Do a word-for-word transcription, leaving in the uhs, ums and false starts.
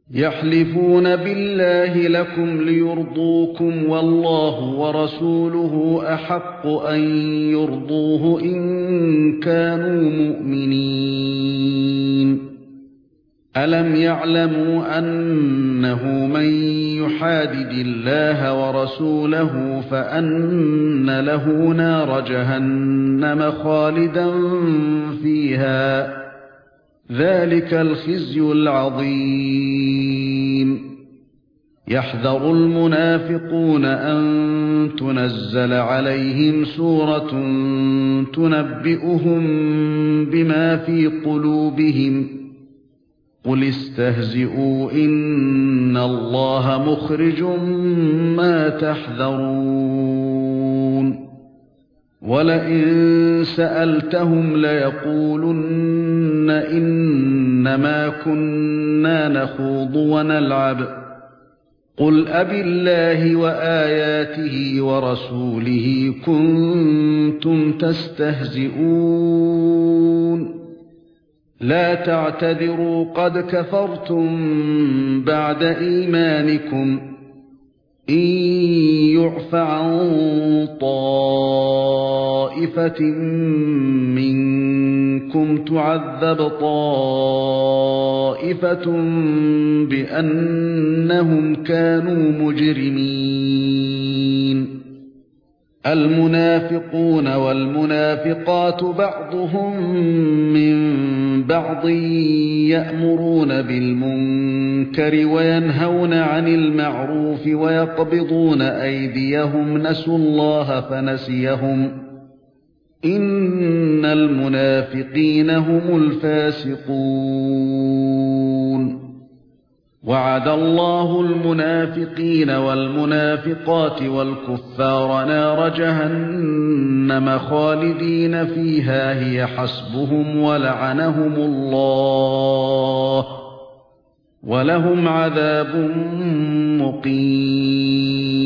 يحلفون بالله لكم ليرضوكم والله ورسوله أحق أن يرضوه إن كانوا مؤمنين. ألم يعلموا أنه من يحادد الله ورسوله فأن له نار جهنم خالدا فيها ذلك الخزي العظيم. يحذر المنافقون أن تنزل عليهم سورة تنبئهم بما في قلوبهم قل استهزئوا إن الله مخرج ما تحذرون. ولئن سألتهم ليقولن إنما كنا نخوض ونلعب قل أبالله وآياته ورسوله كنتم تستهزئون لا تعتذروا قد كفرتم بعد إيمانكم إن يعف عن طائفة منكم تعذب طائفة بأنهم كانوا مجرمين. المنافقون والمنافقات بعضهم من بعض يأمرون بالمنكر وينهون عن المعروف ويقبضون أيديهم نسوا الله فنسيهم إن المنافقين هم الفاسقون. وعد الله المنافقين والمنافقات والكفار نار جهنم خالدين فيها هي حسبهم ولعنهم الله ولهم عذاب مقيم.